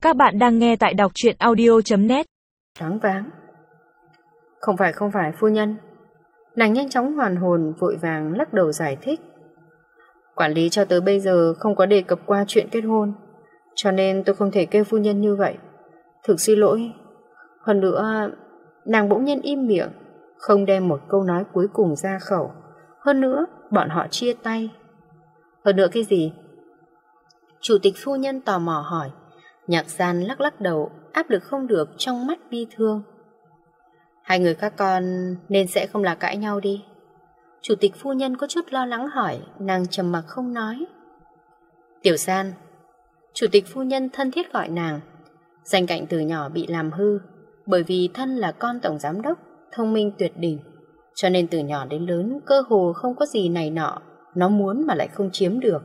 Các bạn đang nghe tại đọc truyện audio.net. Choáng váng. Không phải phu nhân. Nàng nhanh chóng hoàn hồn, vội vàng lắc đầu giải thích. Quản lý cho tới bây giờ không có đề cập qua chuyện kết hôn, cho nên tôi không thể kêu phu nhân như vậy. Thực xin lỗi. Hơn nữa, nàng bỗng nhiên im miệng, không đem một câu nói cuối cùng ra khẩu. Hơn nữa, bọn họ chia tay. Hơn nữa cái gì? Chủ tịch phu nhân tò mò hỏi. Nhạc Gian lắc lắc đầu, áp lực không được trong mắt bi thương. Hai người các con nên sẽ không là cãi nhau đi. Chủ tịch phu nhân có chút lo lắng hỏi. Nàng trầm mặc không nói. Tiểu Gian. Chủ tịch phu nhân thân thiết gọi nàng. Danh cạnh từ nhỏ bị làm hư, bởi vì thân là con tổng giám đốc, thông minh tuyệt đỉnh, cho nên từ nhỏ đến lớn cơ hồ không có gì này nọ nó muốn mà lại không chiếm được.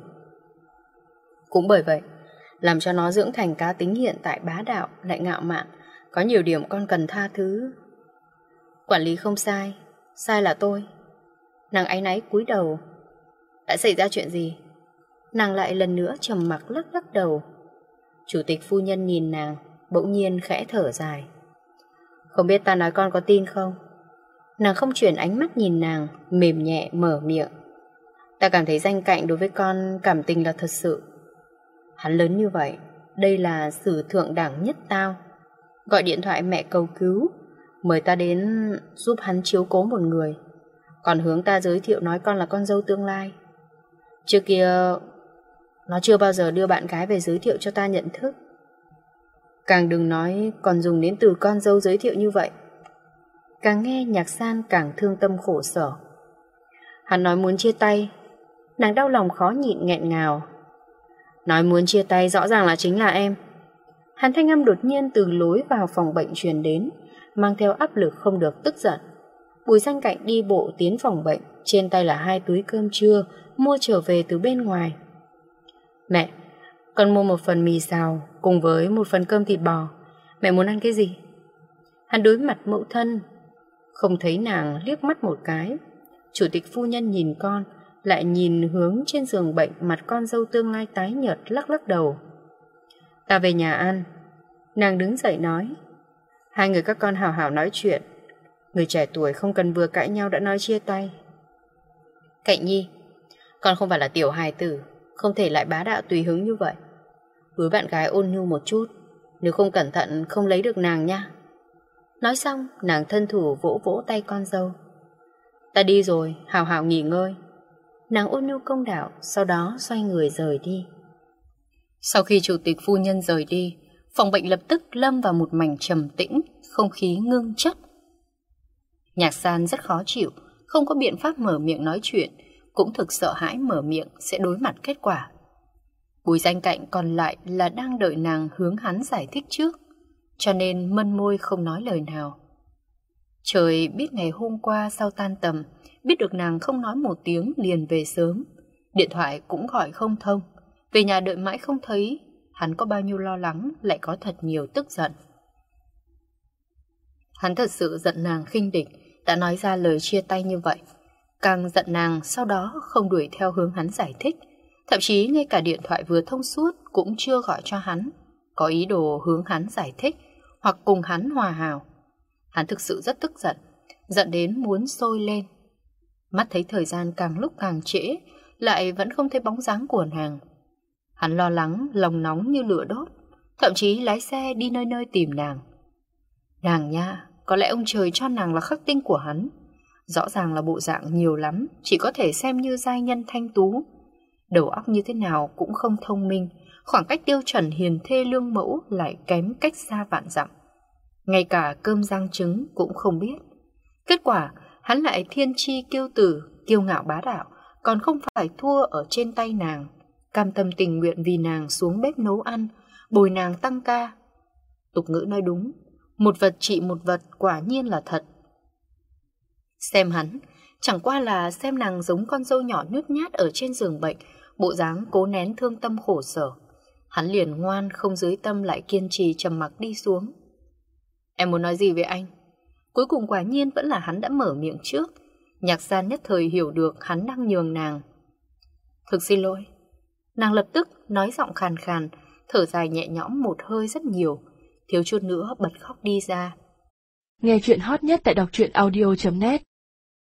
Cũng bởi vậy làm cho nó dưỡng thành cá tính hiện tại bá đạo lại ngạo mạn. Có nhiều điểm con cần tha thứ. Quản lý không sai, sai là tôi. Nàng áy náy cúi đầu. Đã xảy ra chuyện gì? Nàng lại lần nữa trầm mặc lắc lắc đầu. Chủ tịch phu nhân nhìn nàng, bỗng nhiên khẽ thở dài. Không biết ta nói con có tin không? Nàng không chuyển ánh mắt nhìn nàng, mềm nhẹ mở miệng. Ta cảm thấy Danh Cạnh đối với con cảm tình là thật sự. Hắn lớn như vậy, đây là sử thượng đẳng nhất tao. Gọi điện thoại mẹ cầu cứu, mời ta đến giúp hắn chiếu cố một người, còn hướng ta giới thiệu nói con là con dâu tương lai. Trước kia nó chưa bao giờ đưa bạn gái về giới thiệu cho ta nhận thức. Càng đừng nói còn dùng đến từ con dâu giới thiệu như vậy. Càng nghe Nhạc San càng thương tâm khổ sở. Hắn nói muốn chia tay. Nàng đau lòng khó nhịn nghẹn ngào. Nói muốn chia tay rõ ràng là chính là em. Hắn thanh âm đột nhiên từ lối vào phòng bệnh truyền đến, mang theo áp lực không được tức giận. Bùi Danh Cạnh đi bộ tiến phòng bệnh, trên tay là 2 túi cơm trưa mua trở về từ bên ngoài. Mẹ, con mua 1 phần mì xào cùng với 1 phần cơm thịt bò. Mẹ muốn ăn cái gì? Hắn đối mặt mẫu thân, không thấy nàng liếc mắt một cái. Chủ tịch phu nhân nhìn con, lại nhìn hướng trên giường bệnh mặt con dâu tương lai tái nhợt, lắc lắc đầu. Ta về nhà ăn. Nàng đứng dậy nói. Hai người các con hào hào nói chuyện. Người trẻ tuổi không cần vừa cãi nhau đã nói chia tay. Cạnh Nhi, con không phải là tiểu hài tử, không thể lại bá đạo tùy hứng như vậy. Với bạn gái ôn nhu một chút, nếu không cẩn thận không lấy được nàng nha. Nói xong, nàng thân thủ vỗ vỗ tay con dâu. Ta đi rồi, hào hào nghỉ ngơi. Nàng ôn nhu công đạo, sau đó xoay người rời đi. Sau khi chủ tịch phu nhân rời đi, phòng bệnh lập tức lâm vào một mảnh trầm tĩnh, không khí ngưng chất. Nhạc San rất khó chịu, không có biện pháp mở miệng nói chuyện, cũng thực sợ hãi mở miệng sẽ đối mặt kết quả. Bùi Danh Cạnh còn lại là đang đợi nàng hướng hắn giải thích trước, cho nên mân môi không nói lời nào. Trời biết ngày hôm qua sau tan tầm, biết được nàng không nói một tiếng liền về sớm, điện thoại cũng gọi không thông, về nhà đợi mãi không thấy, hắn có bao nhiêu lo lắng lại có thật nhiều tức giận. Hắn thật sự giận nàng khinh địch, đã nói ra lời chia tay như vậy. Càng giận nàng sau đó không đuổi theo hướng hắn giải thích, thậm chí ngay cả điện thoại vừa thông suốt cũng chưa gọi cho hắn, có ý đồ hướng hắn giải thích hoặc cùng hắn hòa hảo. Hắn thực sự rất tức giận, giận đến muốn sôi lên. Mắt thấy thời gian càng lúc càng trễ, lại vẫn không thấy bóng dáng của nàng. Hắn lo lắng, lòng nóng như lửa đốt, thậm chí lái xe đi nơi nơi tìm nàng. Nàng nha, có lẽ ông trời cho nàng là khắc tinh của hắn. Rõ ràng là bộ dạng nhiều lắm, chỉ có thể xem như giai nhân thanh tú. Đầu óc như thế nào cũng không thông minh, khoảng cách tiêu chuẩn hiền thê lương mẫu lại kém cách xa vạn dặm. Ngay cả cơm rang trứng cũng không biết. Kết quả, hắn lại thiên chi kiêu tử, kiêu ngạo bá đạo, còn không phải thua ở trên tay nàng, cam tâm tình nguyện vì nàng xuống bếp nấu ăn, bồi nàng tăng ca. Tục ngữ nói đúng, một vật trị một vật, quả nhiên là thật. Xem hắn, chẳng qua là xem nàng giống con dâu nhỏ nhút nhát ở trên giường bệnh, bộ dáng cố nén thương tâm khổ sở. Hắn liền ngoan không dưới tâm lại kiên trì trầm mặc đi xuống. Em muốn nói gì với anh? Cuối cùng quả nhiên vẫn là hắn đã mở miệng trước. Nhạc San nhất thời hiểu được hắn đang nhường nàng. Thực xin lỗi. Nàng lập tức nói giọng khàn khàn, thở dài nhẹ nhõm một hơi rất nhiều, thiếu chút nữa bật khóc đi ra. Nghe chuyện hot nhất tại đọc truyện audio.net